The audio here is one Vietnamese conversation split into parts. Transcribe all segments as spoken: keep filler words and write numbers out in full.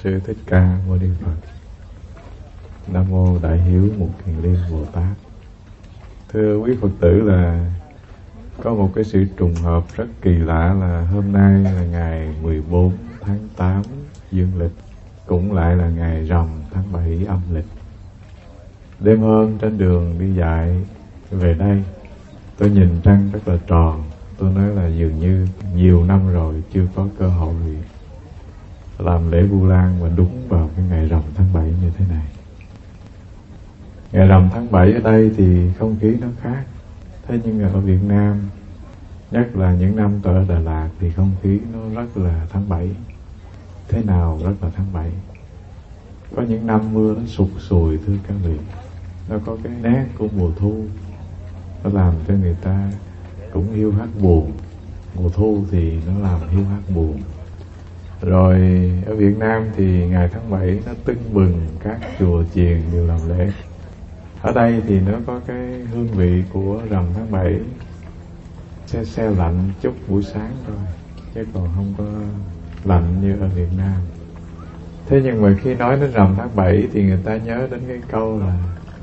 Sư Thích Ca Mâu Ni Phật. Nam mô Đại Hiếu Một Kiền Liên Bồ Tát. Thưa quý Phật tử, là có một cái sự trùng hợp rất kỳ lạ là hôm nay là ngày mười bốn tháng tám dương lịch, cũng lại là ngày rằm tháng bảy âm lịch. Đêm hôm trên đường đi dạy về đây, tôi nhìn trăng rất là tròn. Tôi nói là dường như nhiều năm rồi chưa có cơ hội làm lễ Vu Lan và đúng vào cái ngày rằm tháng bảy như thế này. Ngày rằm tháng bảy ở đây thì không khí nó khác. Thế nhưng ở Việt Nam, nhất là những năm tôi ở Đà Lạt, thì không khí nó rất là tháng bảy. Thế nào rất là tháng bảy? Có những năm mưa nó sụt sùi, thưa các vị. Nó có cái nét của mùa thu, nó làm cho người ta cũng hiu hắt buồn. Mùa thu thì nó làm hiu hắt buồn. Rồi ở Việt Nam thì ngày tháng bảy nó tưng bừng, các chùa chiền đều làm lễ. Ở đây thì nó có cái hương vị của rằm tháng bảy, se se lạnh chút buổi sáng thôi, chứ còn không có lạnh như ở Việt Nam. Thế nhưng mà khi nói đến rằm tháng bảy thì người ta nhớ đến cái câu là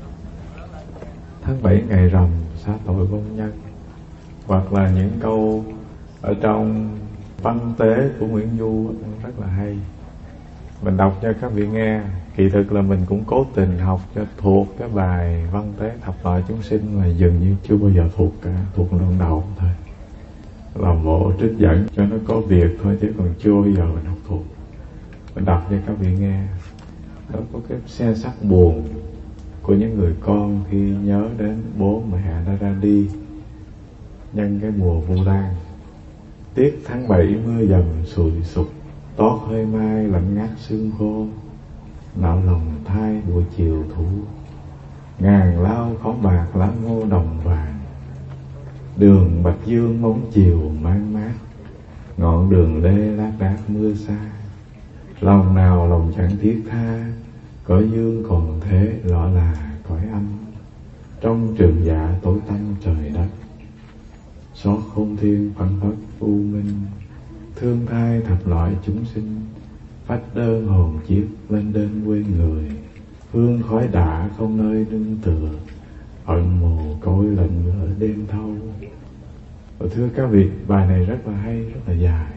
tháng bảy ngày rằm xá tội vong nhân, hoặc là những câu ở trong văn tế của Nguyễn Du rất là hay. Mình đọc cho các vị nghe. Kỳ thực là mình cũng cố tình học cho thuộc cái bài văn tế thập loại chúng sinh mà dường như chưa bao giờ thuộc cả, thuộc lần đầu thôi. Làm bộ trích dẫn cho nó có việc thôi, chứ còn chưa bao giờ mình học thuộc. Mình đọc cho các vị nghe. Đó có cái xe sắc buồn của những người con khi nhớ đến bố mẹ đã ra đi nhân cái mùa Vu Lan. Tiết tháng bảy mưa dầm sùi sụp, tót hơi mai lạnh ngắt sương khô, nạo lòng thai buổi chiều thu, ngàn lao khó bạc lá ngô đồng vàng, đường bạch dương bóng chiều mang mát, ngọn đường lê lác đác mưa xa, lòng nào lòng chẳng thiết tha, cõi dương còn thế rõ là cõi âm, trong trường dạ tối tăm trời đất, xót khôn thiên phận phất u minh, thương thai thập loại chúng sinh, phách đơn hồn chiếc lên đến quê người, hương khói đã không nơi nương tựa, ẩn mồ côi lạnh ở đêm thâu. Và thưa các vị, bài này rất là hay, rất là dài,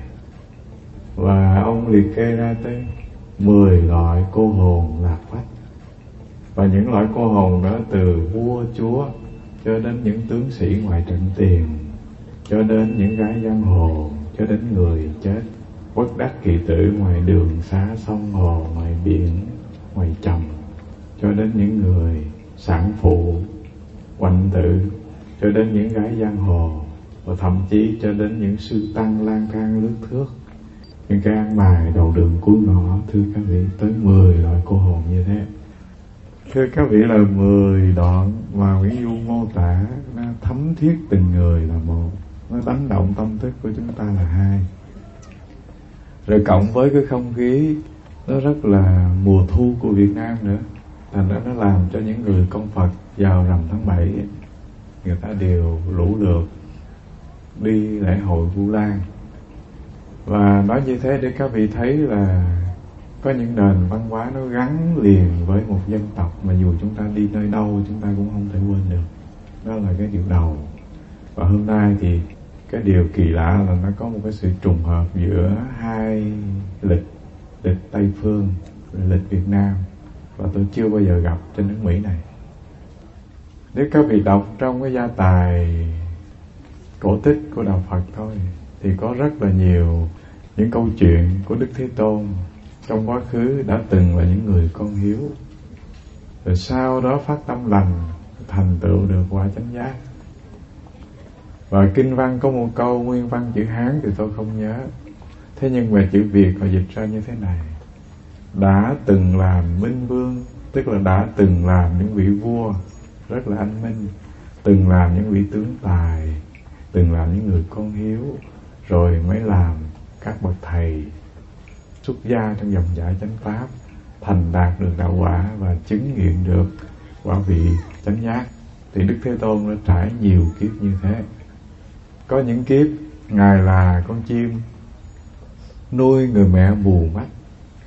và ông liệt kê ra tới mười loại cô hồn lạc phách. Và những loại cô hồn đó từ vua chúa cho đến những tướng sĩ ngoài trận tiền, cho đến những gái giang hồ, cho đến người chết bất đắc kỳ tử ngoài đường xá sông hồ, ngoài biển, ngoài chồng, cho đến những người sản phụ, quạnh tử, cho đến những gái giang hồ, và thậm chí cho đến những sư tăng lang thang lướt thước, những cái ăn mài đầu đường cuối ngõ. Thưa các vị, tới mười loại cô hồn như thế. Thưa các vị, là mười đoạn mà Nguyễn Du mô tả nó thấm thiết từng người là một, nó đánh động tâm thức của chúng ta là hai. Rồi cộng với cái không khí nó rất là mùa thu của Việt Nam nữa, thành ra nó làm cho những người con Phật vào rằm tháng bảy người ta đều lũ lượt đi lễ hội Vu Lan. Và nói như thế để các vị thấy là có những nền văn hóa nó gắn liền với một dân tộc mà dù chúng ta đi nơi đâu chúng ta cũng không thể quên được. Đó là cái điều đầu. Và hôm nay thì cái điều kỳ lạ là nó có một cái sự trùng hợp giữa hai lịch, lịch Tây Phương, lịch Việt Nam, và tôi chưa bao giờ gặp trên nước Mỹ này. Nếu các vị đọc trong cái gia tài cổ tích của Đạo Phật thôi thì có rất là nhiều những câu chuyện của Đức Thế Tôn trong quá khứ đã từng là những người con hiếu, rồi sau đó phát tâm lành, thành tựu được quả chánh giác. Và kinh văn có một câu nguyên văn chữ Hán thì tôi không nhớ, thế nhưng mà chữ Việt họ dịch ra như thế này: đã từng làm minh vương, tức là đã từng làm những vị vua rất là anh minh, từng làm những vị tướng tài, từng làm những người con hiếu, rồi mới làm các bậc thầy xuất gia trong dòng dõi chánh pháp, thành đạt được đạo quả và chứng nghiệm được quả vị chánh giác. Thì Đức Thế Tôn đã trải nhiều kiếp như thế. Có những kiếp Ngài là con chim nuôi người mẹ mù mắt,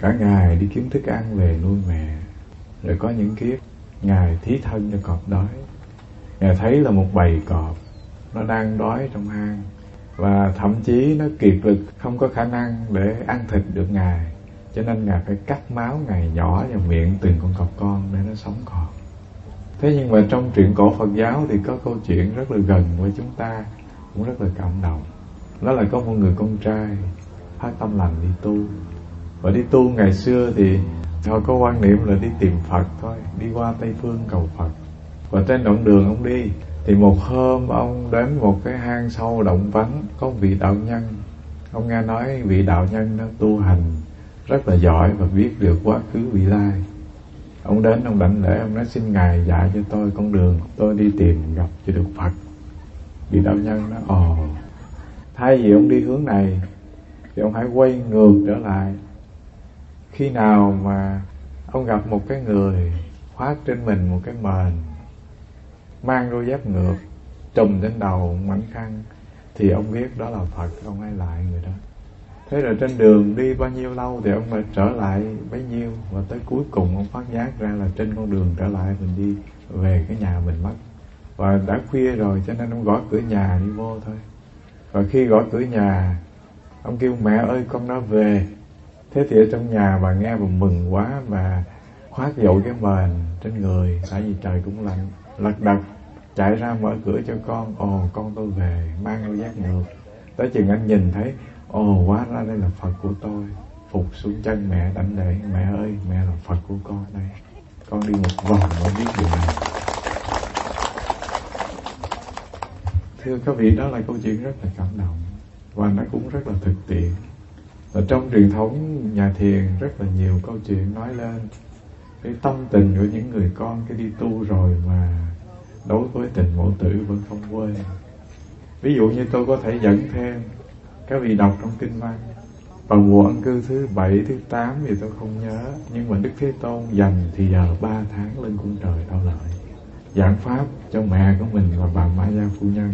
cả ngày đi kiếm thức ăn về nuôi mẹ. Rồi có những kiếp Ngài thí thân cho cọp đói. Ngài thấy là một bầy cọp nó đang đói trong hang, và thậm chí nó kiệt lực, không có khả năng để ăn thịt được Ngài, cho nên Ngài phải cắt máu Ngài nhỏ vào miệng từng con cọp con để nó sống còn. Thế nhưng mà trong truyện cổ Phật giáo thì có câu chuyện rất là gần với chúng ta, cũng rất là cảm động. Đó là có một người con trai phát tâm lành đi tu. Và đi tu ngày xưa thì họ có quan niệm là đi tìm Phật thôi, đi qua Tây Phương cầu Phật. Và trên đoạn đường ông đi thì một hôm ông đến một cái hang sâu động vắng, có một vị đạo nhân. Ông nghe nói vị đạo nhân đó tu hành rất là giỏi và biết được quá khứ vị lai. Ông đến, ông đảnh lễ, ông nói xin Ngài dạy cho tôi con đường tôi đi tìm gặp cho được Phật. Vị đạo nhân nói ồ, thay vì ông đi hướng này thì ông hãy quay ngược trở lại. Khi nào mà ông gặp một cái người khoác trên mình một cái mền, mang đôi dép ngược, trùm trên đầu mảnh khăn, thì ông biết đó là Phật, ông hãy lại người đó. Thế rồi trên đường đi bao nhiêu lâu thì ông phải trở lại bấy nhiêu, và tới cuối cùng ông phát giác ra là trên con đường trở lại mình đi về cái nhà mình mất. Và đã khuya rồi cho nên ông gõ cửa nhà đi vô thôi. Và khi gõ cửa nhà, ông kêu mẹ ơi con đã về. Thế thì ở trong nhà bà nghe bà mừng quá, bà khoác dội cái mền trên người, tại vì trời cũng lạnh, lật đật chạy ra mở cửa cho con. Ồ, con tôi về, mang đôi dép ngược. Tới chừng anh nhìn thấy, ồ, hóa ra đây là Phật của tôi. Phục xuống chân mẹ đảnh lễ, mẹ ơi, mẹ là Phật của con đây. Con đi một vòng mới biết điều này. Thưa các vị, đó là câu chuyện rất là cảm động, và nó cũng rất là thực tiễn. Và trong truyền thống nhà thiền rất là nhiều câu chuyện nói lên cái tâm tình của những người con cái đi tu rồi mà đối với tình mẫu tử vẫn không quên. Ví dụ như tôi có thể dẫn thêm các vị đọc trong kinh văn. Vào mùa ân cư thứ bảy, thứ tám thì tôi không nhớ, nhưng mà Đức Thế Tôn dành thì giờ ba tháng lên cung trời Đau Lợi, giảng pháp cho mẹ của mình và bà Ma Gia phu nhân.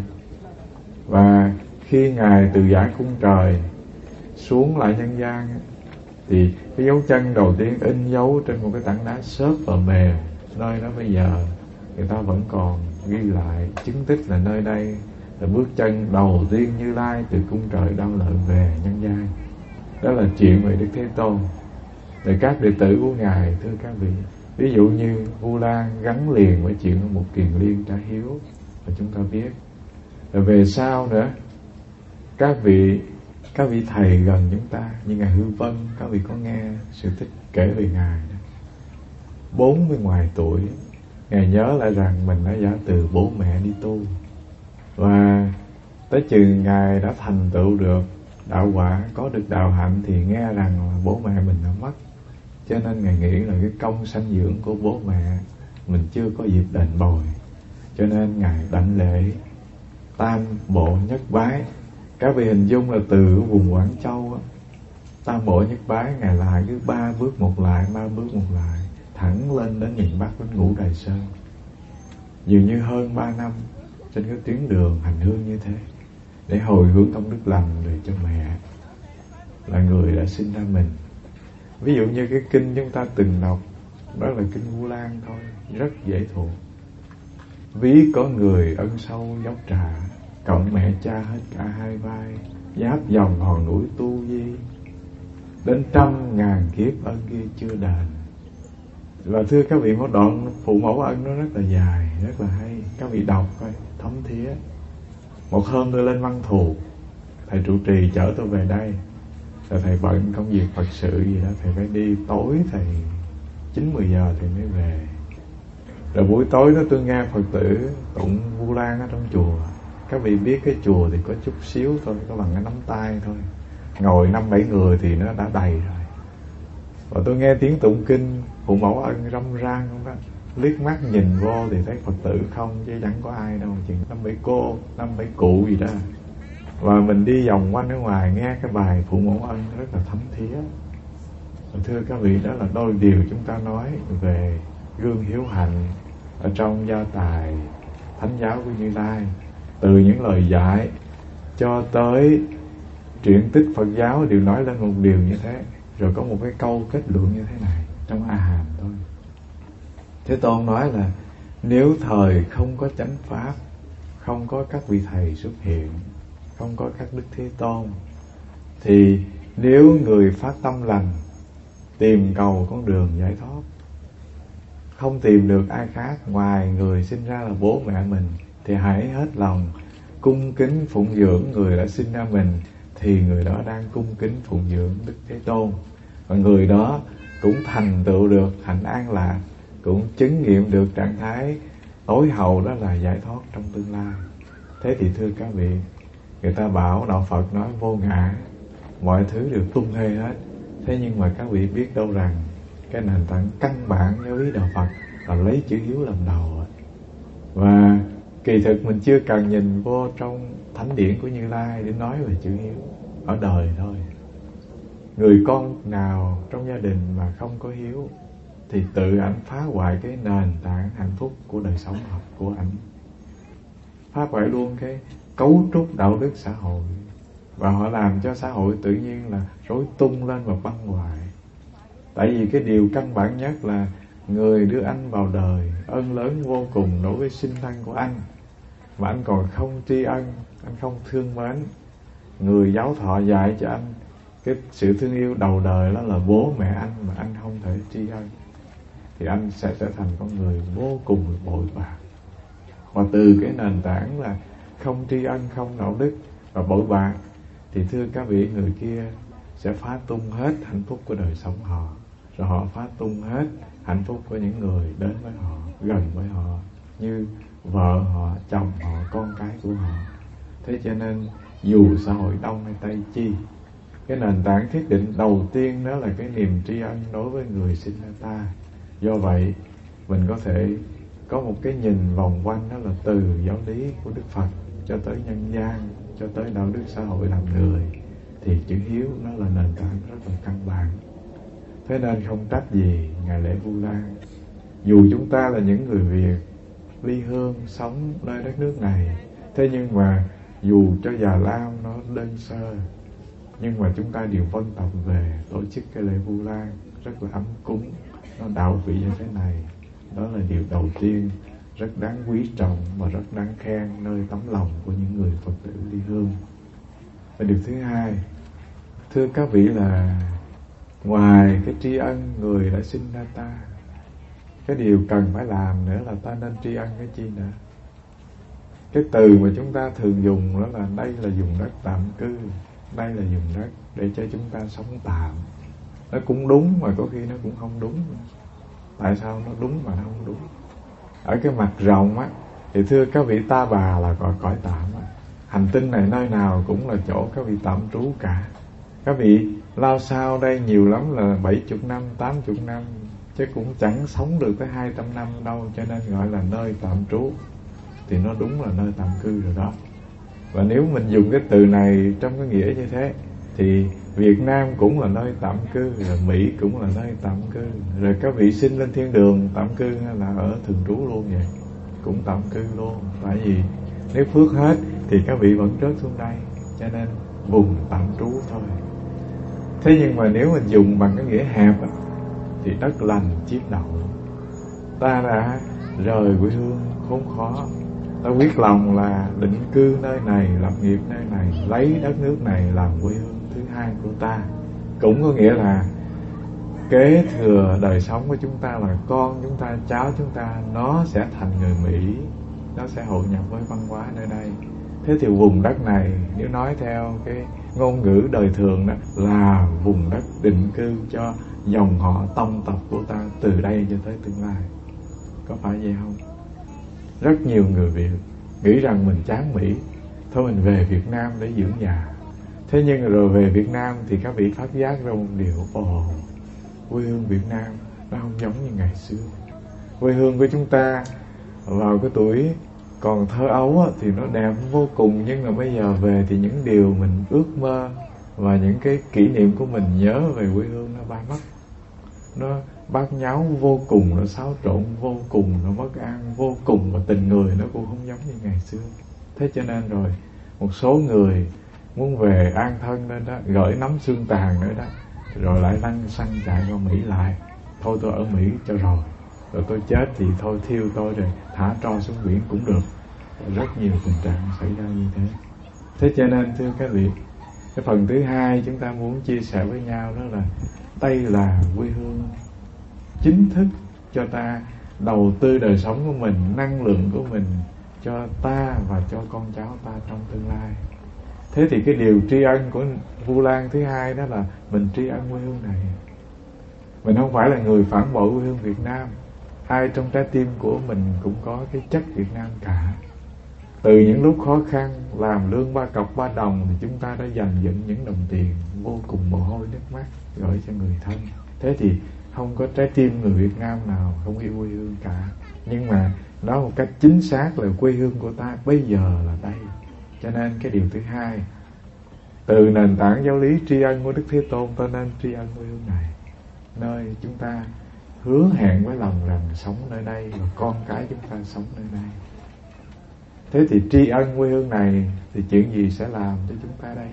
Và khi Ngài từ giảng cung trời xuống lại nhân gian thì cái dấu chân đầu tiên in dấu trên một cái tảng đá xốp và mềm, nơi đó bây giờ người ta vẫn còn ghi lại, chứng tích là nơi đây là bước chân đầu tiên Như Lai từ cung trời Đau Lợi về nhân gian. Đó là chuyện về Đức Thế Tôn. Để các đệ tử của Ngài, thưa các vị, ví dụ như Vu Lan gắn liền với chuyện của một kiền liên trả hiếu, và chúng ta biết. Rồi về sau nữa, các vị các vị thầy gần chúng ta như Ngài Hư Vân, các vị có nghe sự tích kể về Ngài đó. bốn mươi ngoài tuổi, Ngài nhớ lại rằng mình đã giả từ bố mẹ đi tu, và tới chừng Ngài đã thành tựu được đạo quả, có được đạo hạnh thì nghe rằng là bố mẹ mình đã mất. Cho nên Ngài nghĩ là cái công sanh dưỡng của bố mẹ mình chưa có dịp đền bồi, cho nên Ngài đảnh lễ tam bộ nhất bái. Các vị hình dung là từ vùng Quảng Châu á, tam bộ nhất bái Ngài lại cứ ba bước một lại, ba bước một lại, thẳng lên đến miền Bắc, đến Ngũ Đài Sơn. Dường như hơn ba năm trên cái tuyến đường hành hương như thế, để hồi hướng công đức lành để cho mẹ là người đã sinh ra mình. Ví dụ như cái kinh chúng ta từng đọc, đó là kinh Vu Lan thôi, rất dễ thuộc. Ví có người ân sâu dốc trà, cộng mẹ cha hết cả hai vai, giáp dòng hòn núi Tu Di, đến trăm ngàn kiếp ân kia chưa đền. Và thưa các vị, một đoạn phụ mẫu ân nó rất là dài, rất là hay. Các vị đọc coi, thấm thía. Một hôm tôi lên Văn Thù, thầy trụ trì chở tôi về đây. Rồi thầy bận công việc Phật sự gì đó, thầy phải đi tối, thầy chín mười giờ thầy mới về. Rồi buổi tối đó tôi nghe Phật tử tụng Vu Lan ở trong chùa. Các vị biết cái chùa thì có chút xíu thôi, có bằng cái nắm tay thôi, ngồi năm bảy người thì nó đã đầy rồi. Và tôi nghe tiếng tụng kinh phụ mẫu ân râm ran không đó, liếc mắt nhìn vô thì thấy Phật tử không, chứ chẳng có ai đâu, chừng năm bảy cô, năm bảy cụ gì đó. Và mình đi vòng quanh ở ngoài nghe cái bài phụ mẫu ân rất là thấm thía. Và thưa các vị, đó là đôi điều chúng ta nói về gương hiếu hạnh ở trong gia tài thánh giáo của Như Lai. Từ những lời dạy cho tới truyện tích Phật giáo đều nói lên một điều như thế. Rồi có một cái câu kết luận như thế này trong A Hàm thôi. Thế Tôn nói là nếu thời không có chánh pháp, không có các vị thầy xuất hiện, không có các Đức Thế Tôn, thì nếu người phát tâm lành tìm cầu con đường giải thoát, không tìm được ai khác ngoài người sinh ra là bố mẹ mình, thì hãy hết lòng cung kính phụng dưỡng người đã sinh ra mình, thì người đó đang cung kính phụng dưỡng Đức Thế Tôn. Và người đó cũng thành tựu được hạnh an lạc, cũng chứng nghiệm được trạng thái tối hậu, đó là giải thoát trong tương lai. Thế thì thưa các vị, người ta bảo đạo Phật nói vô ngã, mọi thứ đều tung hê hết. Thế nhưng mà các vị biết đâu rằng cái nền tảng căn bản giáo lý đạo Phật là lấy chữ hiếu làm đầu. Và kỳ thực mình chưa cần nhìn vô trong thánh điển của Như Lai để nói về chữ hiếu, ở đời thôi. Người con nào trong gia đình mà không có hiếu thì tự ảnh phá hoại cái nền tảng hạnh phúc của đời sống học của ảnh, phá hoại luôn cái cấu trúc đạo đức xã hội, và họ làm cho xã hội tự nhiên là rối tung lên và băng hoại. Tại vì cái điều căn bản nhất là người đưa anh vào đời ân lớn vô cùng đối với sinh thân của anh, mà anh còn không tri ân, anh không thương mến. Người giáo thọ dạy cho anh cái sự thương yêu đầu đời đó là bố mẹ anh, mà anh không thể tri ân, thì anh sẽ trở thành con người vô cùng bội bạc. Và từ cái nền tảng là không tri ân, không đạo đức và bội bạc, thì thưa các vị, người kia sẽ phá tung hết hạnh phúc của đời sống họ, rồi họ phá tung hết hạnh phúc của những người đến với họ, gần với họ, như vợ họ, chồng họ, con cái của họ. Thế cho nên dù xã hội đông hay tây chi, cái nền tảng thiết định đầu tiên đó là cái niềm tri ân đối với người sinh ra ta. Do vậy mình có thể có một cái nhìn vòng quanh, đó là từ giáo lý của Đức Phật cho tới nhân gian, cho tới đạo đức xã hội làm người, thì chữ hiếu nó là nền tảng rất là căn bản. Thế nên không trách gì Ngài Lễ Vu Lan, dù chúng ta là những người Việt ly hương sống nơi đất nước này, thế nhưng mà dù cho Già Lam nó đơn sơ, nhưng mà chúng ta đều vân tập về tổ chức cái lễ Vu Lan rất là ấm cúng, nó đạo vị như thế này. Đó là điều đầu tiên rất đáng quý trọng và rất đáng khen nơi tấm lòng của những người Phật tử ly hương. Và điều thứ hai, thưa các vị, là ngoài cái tri ân người đã sinh ra ta, cái điều cần phải làm nữa là ta nên tri ân cái chi nữa. Cái từ mà chúng ta thường dùng đó là đây là vùng đất tạm cư, đây là vùng đất để cho chúng ta sống tạm. Nó cũng đúng mà có khi nó cũng không đúng. Tại sao nó đúng mà nó không đúng? Ở cái mặt rộng á, thì thưa các vị, ta bà là cõi, cõi tạm á. Hành tinh này nơi nào cũng là chỗ các vị tạm trú cả. Các vị lao sao đây nhiều lắm là bảy chục năm, tám chục năm, chứ cũng chẳng sống được tới hai trăm năm đâu, cho nên gọi là nơi tạm trú. Thì nó đúng là nơi tạm cư rồi đó. Và nếu mình dùng cái từ này trong cái nghĩa như thế, thì Việt Nam cũng là nơi tạm cư, rồi Mỹ cũng là nơi tạm cư, rồi các vị sinh lên thiên đường tạm cư hay là ở thường trú luôn vậy, cũng tạm cư luôn. Tại vì nếu phước hết thì các vị vẫn rớt xuống đây, cho nên vùng tạm trú thôi. Thế nhưng mà nếu mình dùng bằng cái nghĩa hẹp thì đất lành chiết đậu. Ta đã rời quê hương khốn khó, ta quyết lòng là định cư nơi này, lập nghiệp nơi này, lấy đất nước này làm quê hương thứ hai của ta. Cũng có nghĩa là kế thừa đời sống của chúng ta, là con chúng ta, cháu chúng ta, nó sẽ thành người Mỹ, nó sẽ hội nhập với văn hóa nơi đây. Thế thì vùng đất này, nếu nói theo cái ngôn ngữ đời thường đó, là vùng đất định cư cho dòng họ tông tộc của ta từ đây cho tới tương lai. Có phải vậy không? Rất nhiều người Việt nghĩ rằng mình chán Mỹ, thôi mình về Việt Nam để dưỡng già. Thế nhưng rồi về Việt Nam thì các vị phát giác ra một điều: ồ, quê hương Việt Nam nó không giống như ngày xưa. Quê hương của chúng ta vào cái tuổi còn thơ ấu thì nó đẹp vô cùng, nhưng mà bây giờ về thì những điều mình ước mơ và những cái kỷ niệm của mình nhớ về quê hương nó bay mất. Nó bát nháo vô cùng, nó xáo trộn vô cùng, nó bất an vô cùng, và tình người nó cũng không giống như ngày xưa. Thế cho nên rồi một số người muốn về an thân lên đó, gửi nắm xương tàn nữa đó, rồi lại lăn xăng chạy qua Mỹ lại. Thôi tôi ở Mỹ cho rồi, rồi tôi chết thì thôi thiêu tôi rồi thả tro xuống biển cũng được. Rất nhiều tình trạng xảy ra như thế. Thế cho nên thưa các vị, cái phần thứ hai chúng ta muốn chia sẻ với nhau đó là đây là quê hương chính thức cho ta đầu tư đời sống của mình, năng lượng của mình cho ta và cho con cháu ta trong tương lai. Thế thì cái điều tri ân của Vu Lan thứ hai đó là mình tri ân quê hương này. Mình không phải là người phản bội quê hương Việt Nam. Ai trong trái tim của mình cũng có cái chất Việt Nam cả. Từ những lúc khó khăn, làm lương ba cọc ba đồng thì chúng ta đã dành dụm những đồng tiền vô cùng mồ hôi nước mắt gửi cho người thân. Thế thì không có trái tim người Việt Nam nào không yêu quê hương cả. Nhưng mà nói một cách chính xác là quê hương của ta bây giờ là đây. Cho nên cái điều thứ hai, từ nền tảng giáo lý tri ân của Đức Thế Tôn, ta nên tri ân quê hương này, nơi chúng ta hứa hẹn với lòng rằng sống nơi đây và con cái chúng ta sống nơi đây. Thế thì tri ân quê hương này thì chuyện gì sẽ làm cho chúng ta đây?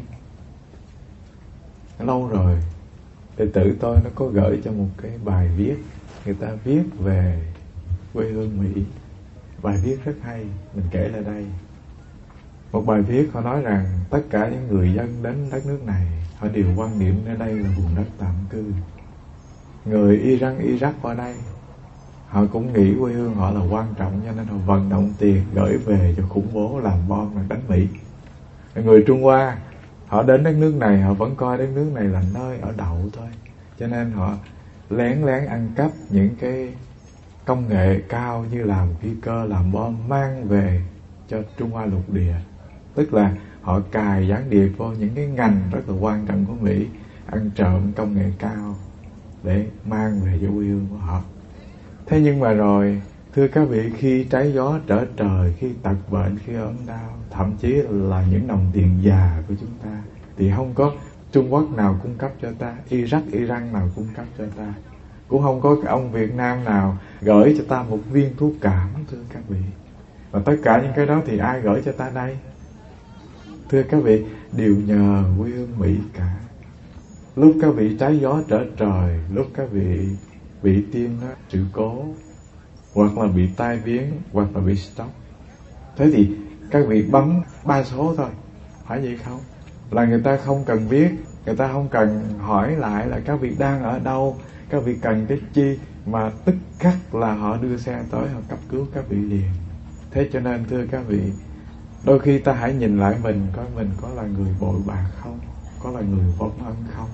Lâu rồi đệ tử tôi nó có gửi cho một cái bài viết, người ta viết về quê hương Mỹ. Bài viết rất hay, mình kể lại đây. Một bài viết họ nói rằng tất cả những người dân đến đất nước này, họ đều quan niệm ở đây là vùng đất tạm cư. Người Iran, Iraq qua đây, họ cũng nghĩ quê hương họ là quan trọng, cho nên họ vận động tiền gửi về cho khủng bố làm bom và đánh Mỹ. Người Trung Hoa, họ đến đất nước này, họ vẫn coi đất nước này là nơi ở đậu thôi, cho nên họ lén lén ăn cắp những cái công nghệ cao như làm phi cơ, làm bom mang về cho Trung Hoa lục địa. Tức là họ cài gián điệp vô những cái ngành rất là quan trọng của Mỹ, ăn trộm công nghệ cao để mang về cho quê hương của họ. Thế nhưng mà rồi, thưa các vị, khi trái gió trở trời, khi tật bệnh, khi ốm đau, thậm chí là những đồng tiền già của chúng ta, thì không có Trung Quốc nào cung cấp cho ta, Iraq, Iran nào cung cấp cho ta, cũng không có cái ông Việt Nam nào gửi cho ta một viên thuốc cảm, thưa các vị. Và tất cả những cái đó thì ai gửi cho ta đây? Thưa các vị, đều nhờ quê hương Mỹ cả. Lúc các vị trái gió trở trời, lúc các vị bị tim đó, sự cố, hoặc là bị tai biến, hoặc là bị stroke, thế thì các vị bấm ba số thôi, phải vậy không? Là người ta không cần biết, người ta không cần hỏi lại là các vị đang ở đâu, các vị cần cái chi, mà tức khắc là họ đưa xe tới, họ cấp cứu các vị liền. Thế cho nên thưa các vị, đôi khi ta hãy nhìn lại mình, coi mình có là người bội bạc không, có là người vong ân không.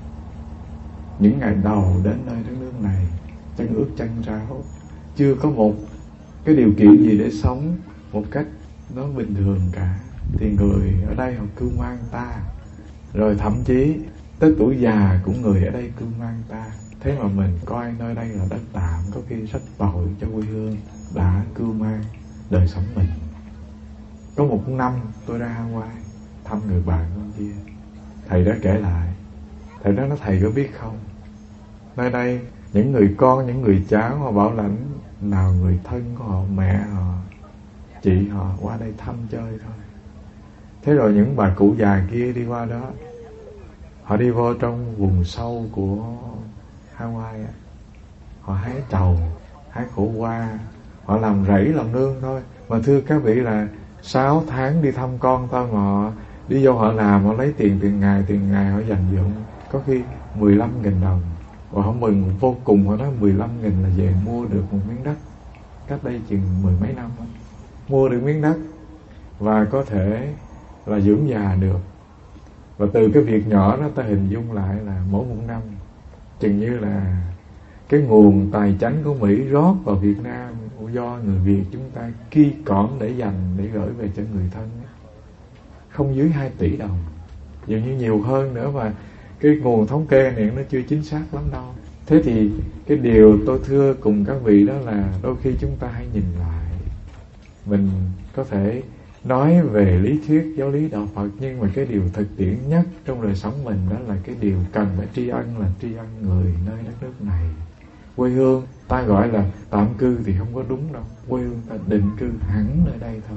Những ngày đầu đến nơi đất nước này, chân ướt chân ráo, chưa có một cái điều kiện gì để sống một cách nó bình thường cả, thì người ở đây họ cưu mang ta. Rồi thậm chí tới tuổi già cũng người ở đây cưu mang ta. Thế mà mình coi nơi đây là đất tạm, có khi rất tội cho quê hương đã cưu mang đời sống mình. Có một năm tôi ra Hawaii thăm người bạn bên kia, thầy đó kể lại, thầy đó nói thầy có biết không, nơi đây những người con, những người cháu họ bảo lãnh nào người thân của họ, mẹ họ, chị họ qua đây thăm chơi thôi. Thế rồi những bà cụ già kia đi qua đó, họ đi vô trong vùng sâu của Hawaii, họ hái trầu, hái khổ qua, họ làm rẫy làm nương thôi. Mà thưa các vị là sáu tháng đi thăm con thôi mà họ đi vô họ làm, họ lấy tiền tiền ngày, tiền ngày họ dành dụm, có khi mười lăm nghìn đồng. Và họ mừng vô cùng, họ nói mười lăm nghìn là về mua được một miếng đất. Cách đây chừng mười mấy năm đó, mua được miếng đất và có thể là dưỡng già được. Và từ cái việc nhỏ đó ta hình dung lại là mỗi một năm chừng như là cái nguồn tài chánh của Mỹ rót vào Việt Nam do người Việt chúng ta ki cỏm để dành, để gửi về cho người thân, không dưới hai tỷ đồng, dường như nhiều hơn nữa, mà cái nguồn thống kê này nó chưa chính xác lắm đâu. Thế thì cái điều tôi thưa cùng các vị đó là đôi khi chúng ta hãy nhìn lại, mình có thể nói về lý thuyết giáo lý đạo Phật, nhưng mà cái điều thực tiễn nhất trong đời sống mình đó là cái điều cần phải tri ân, là tri ân người nơi đất nước này. Quê hương ta gọi là tạm cư thì không có đúng đâu, quê hương ta định cư hẳn nơi đây thôi.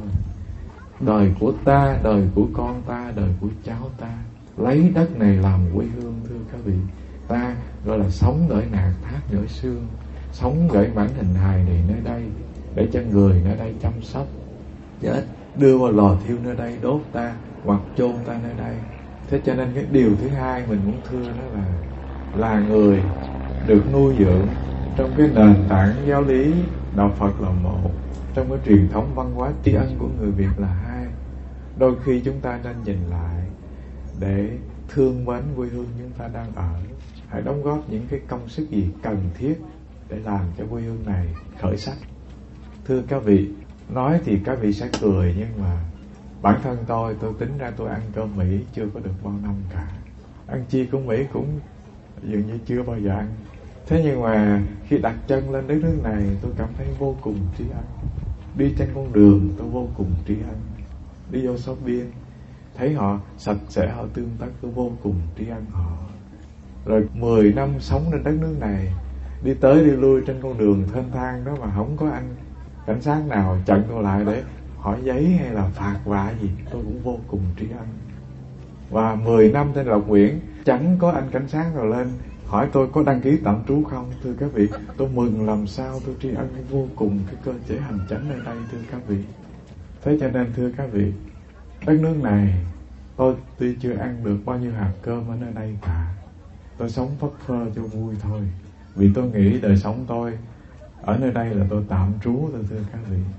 Đời của ta, đời của con ta, đời của cháu ta lấy đất này làm quê hương, thưa các vị. Ta gọi là sống gởi nạc thác gởi xương, sống gởi mảnh hình hài này nơi đây, để cho người nơi đây chăm sóc, chết đưa vào lò thiêu nơi đây, đốt ta hoặc chôn ta nơi đây. Thế cho nên cái điều thứ hai mình muốn thưa đó là là người được nuôi dưỡng trong cái nền tảng giáo lý đạo Phật là một, trong cái truyền thống văn hóa tri ân của người Việt là hai. Đôi khi chúng ta nên nhìn lại để thương mến quê hương chúng ta đang ở, hãy đóng góp những cái công sức gì cần thiết để làm cho quê hương này khởi sắc. Thưa các vị, nói thì các vị sẽ cười, nhưng mà bản thân tôi, tôi tính ra tôi ăn cơm Mỹ chưa có được bao năm cả. Ăn chi của Mỹ cũng dường như chưa bao giờ ăn. Thế nhưng mà khi đặt chân lên đất nước này, tôi cảm thấy vô cùng tri ân. Đi trên con đường tôi vô cùng tri ân. Đi vô shop biên thấy họ sạch sẽ, họ tương tác, tôi vô cùng tri ân họ. Rồi mười năm sống trên đất nước này, đi tới đi lui trên con đường thênh thang đó mà không có anh cảnh sát nào chặn tôi lại để hỏi giấy hay là phạt vạ gì, tôi cũng vô cùng tri ân. Và mười năm trên Lộc Nguyễn chẳng có anh cảnh sát nào lên hỏi tôi có đăng ký tạm trú không. Thưa các vị, tôi mừng làm sao, tôi tri ân vô cùng cái cơ chế hành chánh ở đây, thưa các vị. Thế cho nên thưa các vị, đất nước này tôi tuy chưa ăn được bao nhiêu hạt cơm ở nơi đây cả, tôi sống phất phơ cho vui thôi, vì tôi nghĩ đời sống tôi ở nơi đây là tôi tạm trú thôi, thưa các vị.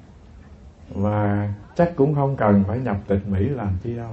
Và chắc cũng không cần phải nhập tịch Mỹ làm chi đâu.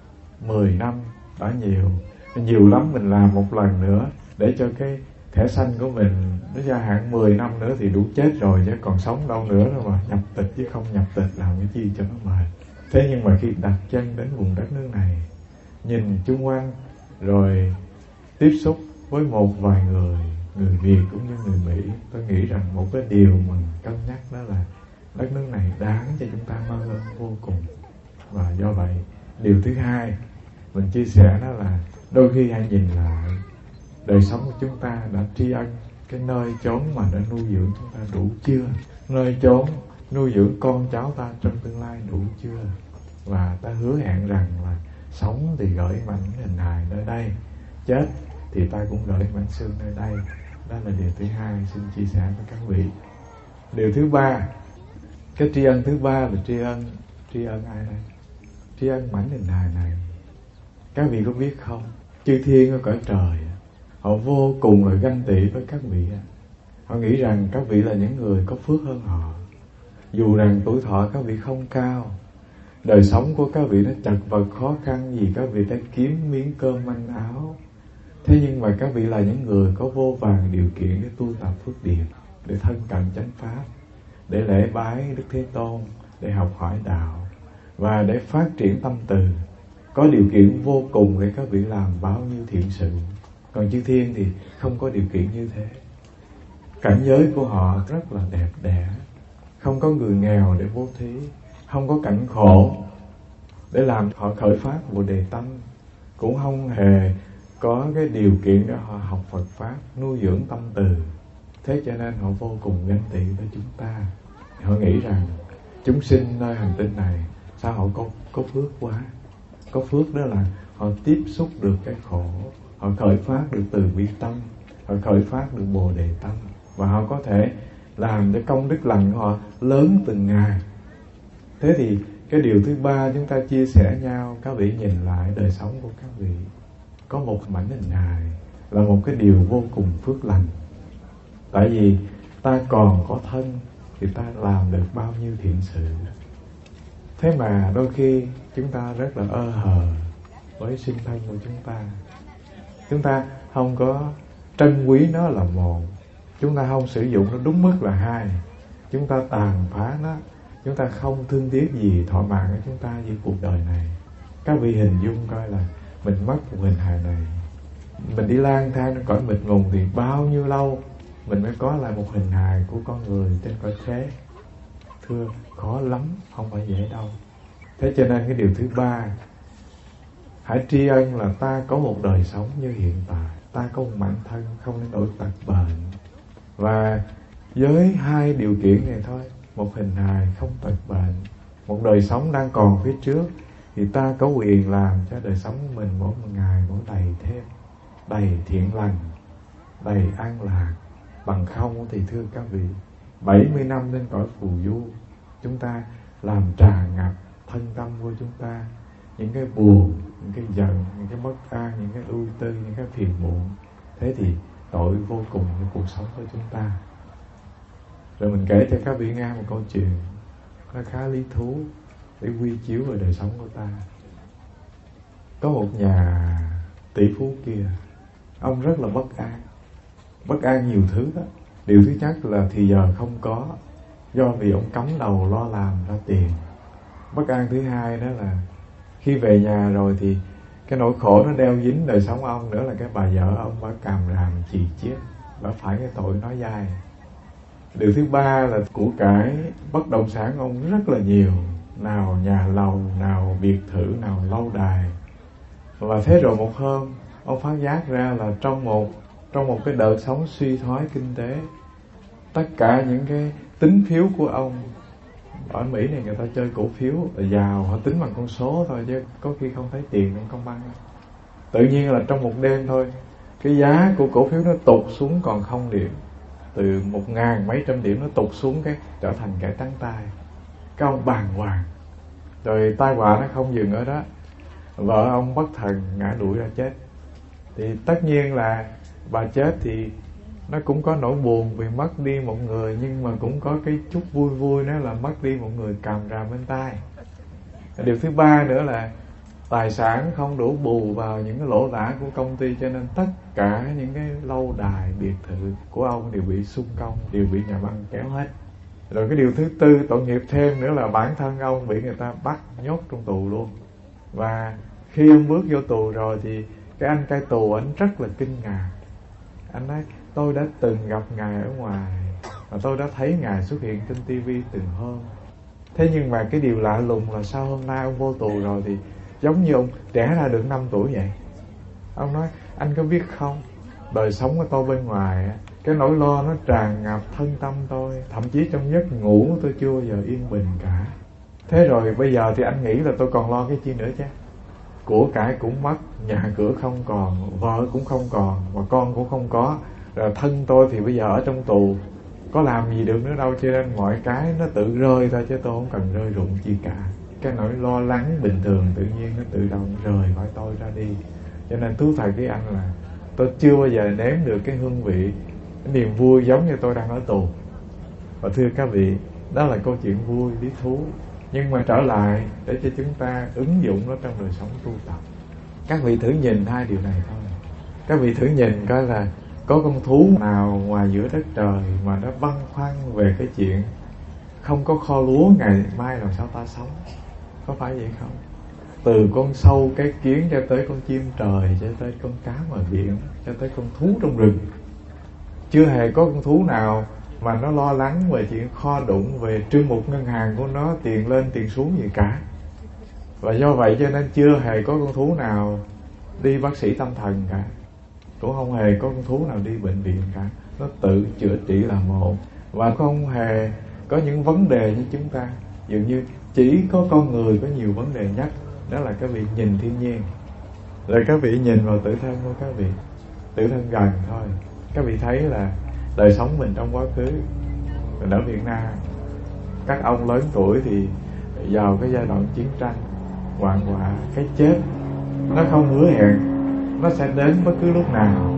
Mười năm đã nhiều, nhiều lắm mình làm một lần nữa để cho cái thẻ xanh của mình nó gia hạn mười năm nữa thì đủ chết rồi, chứ còn sống đâu nữa đâu mà nhập tịch, chứ không nhập tịch làm cái chi cho nó mệt. Thế nhưng mà khi đặt chân đến vùng đất nước này, nhìn chung quanh rồi tiếp xúc với một vài người, người Việt cũng như người Mỹ, tôi nghĩ rằng một cái điều mình cân nhắc đó là đất nước này đáng cho chúng ta mơ ơn vô cùng. Và do vậy, điều thứ hai mình chia sẻ đó là đôi khi hãy nhìn lại đời sống của chúng ta đã tri ân cái nơi chốn mà đã nuôi dưỡng chúng ta đủ chưa, nơi chốn nuôi dưỡng con cháu ta trong tương lai đủ chưa. Và ta hứa hẹn rằng là sống thì gửi mảnh hình hài nơi đây, chết thì ta cũng gửi mảnh xương nơi đây. Đó là điều thứ hai xin chia sẻ với các vị. Điều thứ ba, cái tri ân thứ ba là tri ân tri ân ai đây? Tri ân mảnh hình hài này. Các vị có biết không, chư thiên ở cõi trời họ vô cùng là ganh tị với các vị. Họ nghĩ rằng các vị là những người có phước hơn họ, dù rằng tuổi thọ các vị không cao, đời sống của các vị nó chật vật khó khăn vì các vị đã kiếm miếng cơm manh áo. Thế nhưng mà các vị là những người có vô vàn điều kiện để tu tập phước điền, để thân cận chánh pháp, để lễ bái Đức Thế Tôn, để học hỏi đạo và để phát triển tâm từ. Có điều kiện vô cùng để các vị làm bao nhiêu thiện sự. Còn chư thiên thì không có điều kiện như thế. Cảnh giới của họ rất là đẹp đẽ, không có người nghèo để bố thí, không có cảnh khổ để làm họ khởi phát Bồ Đề tâm, cũng không hề có cái điều kiện để họ học Phật pháp, nuôi dưỡng tâm từ. Thế cho nên họ vô cùng ganh tị với chúng ta. Họ nghĩ rằng chúng sinh nơi hành tinh này sao họ có, có phước quá. Có phước đó là họ tiếp xúc được cái khổ, họ khởi phát được từ bi tâm, họ khởi phát được Bồ Đề tâm, và họ có thể làm cho công đức lành của họ lớn từng ngày. Thế thì cái điều thứ ba chúng ta chia sẻ nhau, các vị nhìn lại đời sống của các vị, có một mảnh hình hài là một cái điều vô cùng phước lành. Tại vì ta còn có thân thì ta làm được bao nhiêu thiện sự. Thế mà đôi khi chúng ta rất là ơ hờ với sinh thân của chúng ta. Chúng ta không có trân quý nó là một, chúng ta không sử dụng nó đúng mức là hai, chúng ta tàn phá nó, chúng ta không thương tiếc gì thọ mạng của chúng ta như cuộc đời này. Các vị hình dung coi là mình mất một hình hài này, mình đi lang thang trên cõi mịt mùng thì bao nhiêu lâu mình mới có lại một hình hài của con người trên cõi thế. Thưa, khó lắm, không phải dễ đâu. Thế cho nên cái điều thứ ba, hãy tri ân là ta có một đời sống như hiện tại, ta có một mảnh thân không đến đổi tật bệnh. Và với hai điều kiện này thôi, một hình hài không tật bệnh, một đời sống đang còn phía trước, thì ta có quyền làm cho đời sống của mình mỗi một ngày mỗi đầy thêm, đầy thiện lành, đầy an lạc. Bằng không thì thưa các vị, bảy mươi năm lên cõi phù du, chúng ta làm tràn ngập thân tâm của chúng ta những cái buồn, những cái giận, những cái bất an, những cái ưu tư, những cái phiền muộn. Thế thì tội vô cùng trong cuộc sống của chúng ta. Rồi mình kể cho các vị nghe một câu chuyện nó khá lý thú để quy chiếu về đời sống của ta. Có một nhà tỷ phú kia, ông rất là bất an. Bất an nhiều thứ đó. Điều thứ nhất là thì giờ không có, do vì ông cắm đầu lo làm ra tiền. Bất an thứ hai đó là khi về nhà rồi thì cái nỗi khổ nó đeo dính đời sống ông nữa là cái bà vợ ông bà càm ràm chì chiết, bà phải cái tội nói dai. Điều thứ ba là của cải bất động sản ông rất là nhiều, nào nhà lầu, nào biệt thự, nào lâu đài. Và thế rồi một hôm ông phát giác ra là trong một trong một cái đợt sống suy thoái kinh tế, tất cả những cái tín phiếu của ông, ở Mỹ này người ta chơi cổ phiếu là giàu, họ tính bằng con số thôi chứ có khi không thấy tiền trong công băng. Tự nhiên là trong một đêm thôi, cái giá của cổ phiếu nó tụt xuống còn không điểm, từ một ngàn mấy trăm điểm nó tụt xuống cái trở thành kẻ trắng tay. Cái ông bàng hoàng, rồi tai họa nó không dừng ở đó, vợ ông bất thần ngã đuổi ra chết. Thì tất nhiên là bà chết thì nó cũng có nỗi buồn vì mất đi một người, nhưng mà cũng có cái chút vui vui đó là mất đi một người càm ràm bên tai. Điều thứ ba nữa là tài sản không đủ bù vào những cái lỗ lã của công ty, cho nên tất cả những cái lâu đài, biệt thự của ông đều bị xung công, đều bị nhà băng kéo hết. Rồi cái điều thứ tư tội nghiệp thêm nữa là bản thân ông bị người ta bắt nhốt trong tù luôn. Và khi ông bước vô tù rồi thì cái anh cai tù anh rất là kinh ngạc. Anh nói tôi đã từng gặp ngài ở ngoài và tôi đã thấy ngài xuất hiện trên tivi từng hôm. Thế nhưng mà cái điều lạ lùng là sao hôm nay ông vô tù rồi thì giống như ông trẻ ra được năm tuổi vậy. Ông nói anh có biết không, đời sống của tôi bên ngoài, cái nỗi lo nó tràn ngập thân tâm tôi, thậm chí trong giấc ngủ tôi chưa bao giờ yên bình cả. Thế rồi bây giờ thì anh nghĩ là tôi còn lo cái chi nữa chứ? Của cải cũng mất, nhà cửa không còn, vợ cũng không còn, và con cũng không có. Rồi thân tôi thì bây giờ ở trong tù, có làm gì được nữa đâu, cho nên mọi cái nó tự rơi thôi chứ tôi không cần rơi rụng chi cả. Cái nỗi lo lắng bình thường tự nhiên nó tự động rời khỏi tôi ra đi. Cho nên thú thật với anh là tôi chưa bao giờ nếm được cái hương vị, cái niềm vui giống như tôi đang ở tù. Và thưa các vị, đó là câu chuyện vui, lý thú. Nhưng mà trở lại để cho chúng ta ứng dụng nó trong đời sống tu tập. Các vị thử nhìn hai điều này thôi. Các vị thử nhìn coi là có con thú nào ngoài giữa đất trời mà nó băn khoăn về cái chuyện không có kho lúa ngày mai làm sao ta sống. Có phải vậy không? Từ con sâu cái kiến cho tới con chim trời, cho tới con cá ngoài biển, cho tới con thú trong rừng, chưa hề có con thú nào mà nó lo lắng về chuyện kho đụng, về trương mục ngân hàng của nó, tiền lên tiền xuống gì cả. Và do vậy cho nên chưa hề có con thú nào đi bác sĩ tâm thần cả, cũng không hề có con thú nào đi bệnh viện cả. Nó tự chữa trị là một, và không hề có những vấn đề như chúng ta. Dường như chỉ có con người có nhiều vấn đề nhất, đó là các vị nhìn thiên nhiên, rồi các vị nhìn vào tự thân của các vị, tự thân gần thôi. Các vị thấy là đời sống mình trong quá khứ, mình ở Việt Nam, các ông lớn tuổi thì vào cái giai đoạn chiến tranh, hoạn họa, cái chết nó không hứa hẹn, nó sẽ đến bất cứ lúc nào.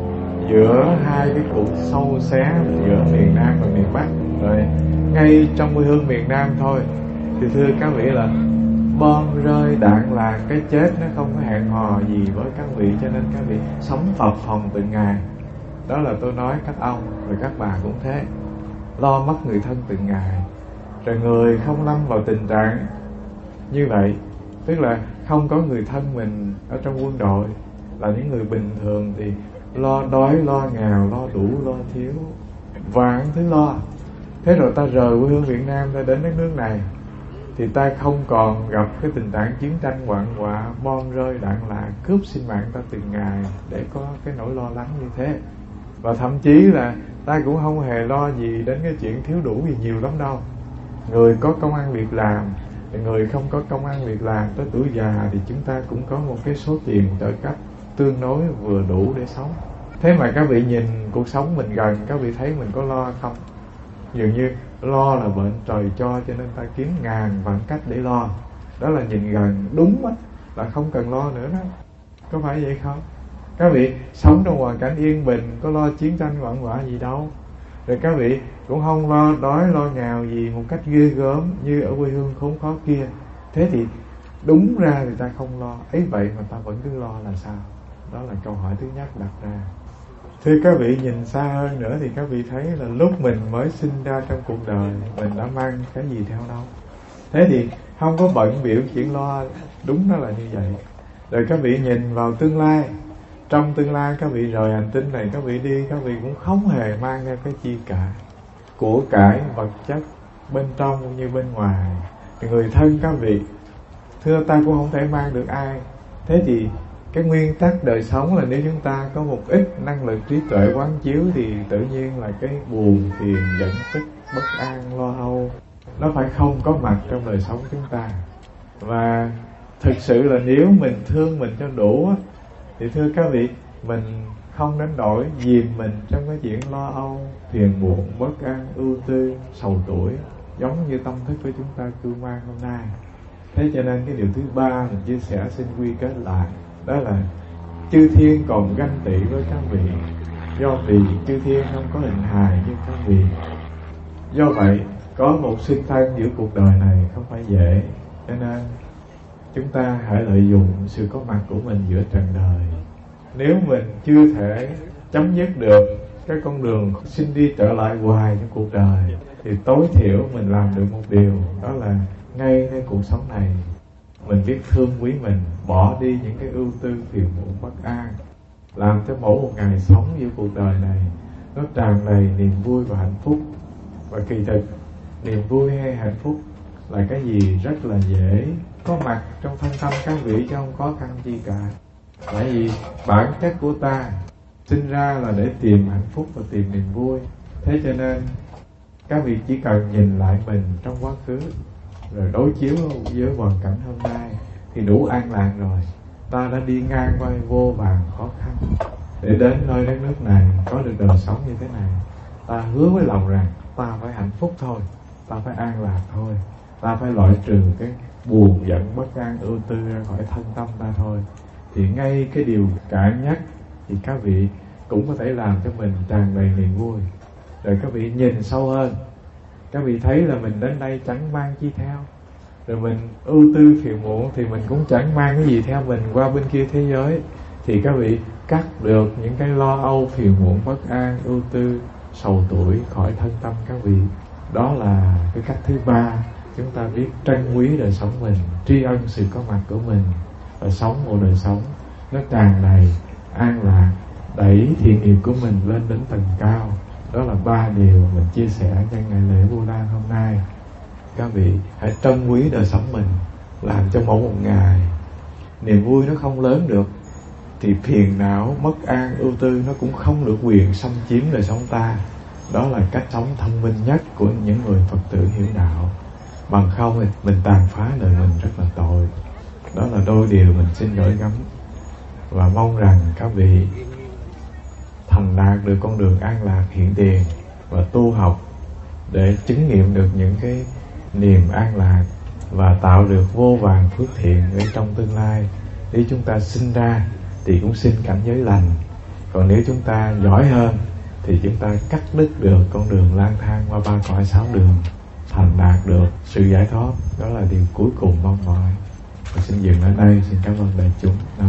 Giữa hai cái cuộc sâu xé giữa miền Nam và miền Bắc, rồi ngay trong quê hương miền Nam thôi, thì thưa các vị là bom rơi đạn là cái chết nó không có hẹn hò gì với các vị. Cho nên các vị sống phập phồng từng ngày. Đó là tôi nói các ông, rồi các bà cũng thế, lo mất người thân từng ngày. Rồi người không lâm vào tình trạng như vậy, tức là không có người thân mình ở trong quân đội, là những người bình thường thì lo đói, lo nghèo, lo đủ, lo thiếu, vạn thứ lo. Thế rồi ta rời quê hương Việt Nam, ta đến đất nước này, thì ta không còn gặp cái tình trạng chiến tranh hoạn họa, bom rơi đạn lạc cướp sinh mạng ta từng ngày để có cái nỗi lo lắng như thế. Và thậm chí là ta cũng không hề lo gì đến cái chuyện thiếu đủ gì nhiều lắm đâu. Người có công ăn việc làm, người không có công ăn việc làm, tới tuổi già thì chúng ta cũng có một cái số tiền trợ cấp tương đối vừa đủ để sống. Thế mà các vị nhìn cuộc sống mình gần, các vị thấy mình có lo không? Dường như lo là bệnh trời cho, cho nên ta kiếm ngàn vạn cách để lo. Đó là nhìn gần, đúng á, là không cần lo nữa đó. Có phải vậy không? Các vị sống trong hoàn cảnh yên bình, có lo chiến tranh vạn vả gì đâu. Rồi các vị cũng không lo đói lo nghèo gì một cách ghê gớm như ở quê hương khốn khó kia. Thế thì đúng ra người ta không lo, ấy vậy mà ta vẫn cứ lo là sao? Đó là câu hỏi thứ nhất đặt ra. Thưa các vị, nhìn xa hơn nữa thì các vị thấy là lúc mình mới sinh ra trong cuộc đời, mình đã mang cái gì theo đâu. Thế thì không có bận biểu chuyện lo, đúng đó là như vậy. Rồi các vị nhìn vào tương lai, trong tương lai các vị rời hành tinh này, các vị đi, các vị cũng không hề mang theo cái chi cả. Của cải, vật chất, bên trong cũng như bên ngoài. Người thân các vị, thưa ta cũng không thể mang được ai. Thế thì cái nguyên tắc đời sống là nếu chúng ta có một ít năng lực trí tuệ quán chiếu thì tự nhiên là cái buồn, phiền, giận, tức, bất an, lo âu nó phải không có mặt trong đời sống chúng ta. Và thực sự là nếu mình thương mình cho đủ á, thì thưa các vị, mình không đánh đổi dìm mình trong cái chuyện lo âu, phiền muộn, bất an, ưu tư, sầu tuổi, giống như tâm thức của chúng ta cư mang hôm nay. Thế cho nên cái điều thứ ba mình chia sẻ xin quy kết lại, đó là chư thiên còn ganh tị với các vị, do vì chư thiên không có hình hài như các vị. Do vậy có một sinh thân giữa cuộc đời này không phải dễ, cho nên chúng ta hãy lợi dụng sự có mặt của mình giữa trần đời. Nếu mình chưa thể chấm dứt được cái con đường sinh đi trở lại hoài trong cuộc đời, thì tối thiểu mình làm được một điều, đó là ngayในcuộc sống này mình biết thương quý mình, bỏ đi những cái ưu tư phiền muộn bất an, làm cho mỗi một ngày sống giữa cuộc đời này nó tràn đầy niềm vui và hạnh phúc. Và kỳ thực niềm vui hay hạnh phúc là cái gì rất là dễ có mặt trong thân tâm các vị, chứ không khó khăn chi cả. Bởi vì bản chất của ta sinh ra là để tìm hạnh phúc và tìm niềm vui. Thế cho nên các vị chỉ cần nhìn lại mình trong quá khứ, rồi đối chiếu với hoàn cảnh hôm nay thì đủ an lạc rồi. Ta đã đi ngang qua vô vàn khó khăn để đến nơi đất nước này, có được đời sống như thế này. Ta hứa với lòng rằng ta phải hạnh phúc thôi, ta phải an lạc thôi, ta phải loại trừ cái buồn giận bất an ưu tư ra khỏi thân tâm ta thôi. Thì ngay cái điều cản nhất thì các vị cũng có thể làm cho mình tràn đầy niềm vui. Rồi các vị nhìn sâu hơn, các vị thấy là mình đến đây chẳng mang chi theo. Rồi mình ưu tư phiền muộn thì mình cũng chẳng mang cái gì theo mình qua bên kia thế giới. Thì các vị cắt được những cái lo âu phiền muộn bất an ưu tư sầu tuổi khỏi thân tâm các vị. Đó là cái cách thứ ba, chúng ta biết trân quý đời sống mình, tri ân sự có mặt của mình, và sống một đời sống nó tràn đầy an lạc, đẩy thiện nghiệp của mình lên đến tầng cao. Đó là ba điều mình chia sẻ trong ngày lễ Vu Lan hôm nay. Các vị hãy trân quý đời sống mình, làm cho mỗi một ngày niềm vui nó không lớn được thì phiền não, mất an, ưu tư nó cũng không được quyền xâm chiếm đời sống ta. Đó là cách sống thông minh nhất của những người Phật tử hiểu đạo. Bằng không thì mình tàn phá đời mình rất là tội. Đó là đôi điều mình xin gửi gắm, và mong rằng các vị thành đạt được con đường an lạc hiện tiền và tu học để chứng nghiệm được những cái niềm an lạc và tạo được vô vàn phước thiện ở trong tương lai. Nếu chúng ta sinh ra thì cũng sinh cảnh giới lành, còn nếu chúng ta giỏi hơn thì chúng ta cắt đứt được con đường lang thang qua ba cõi sáu đường, thành đạt được sự giải thoát. Đó là điều cuối cùng mong mỏi. Và xin dừng ở đây. Xin cảm ơn đại chúng. Nam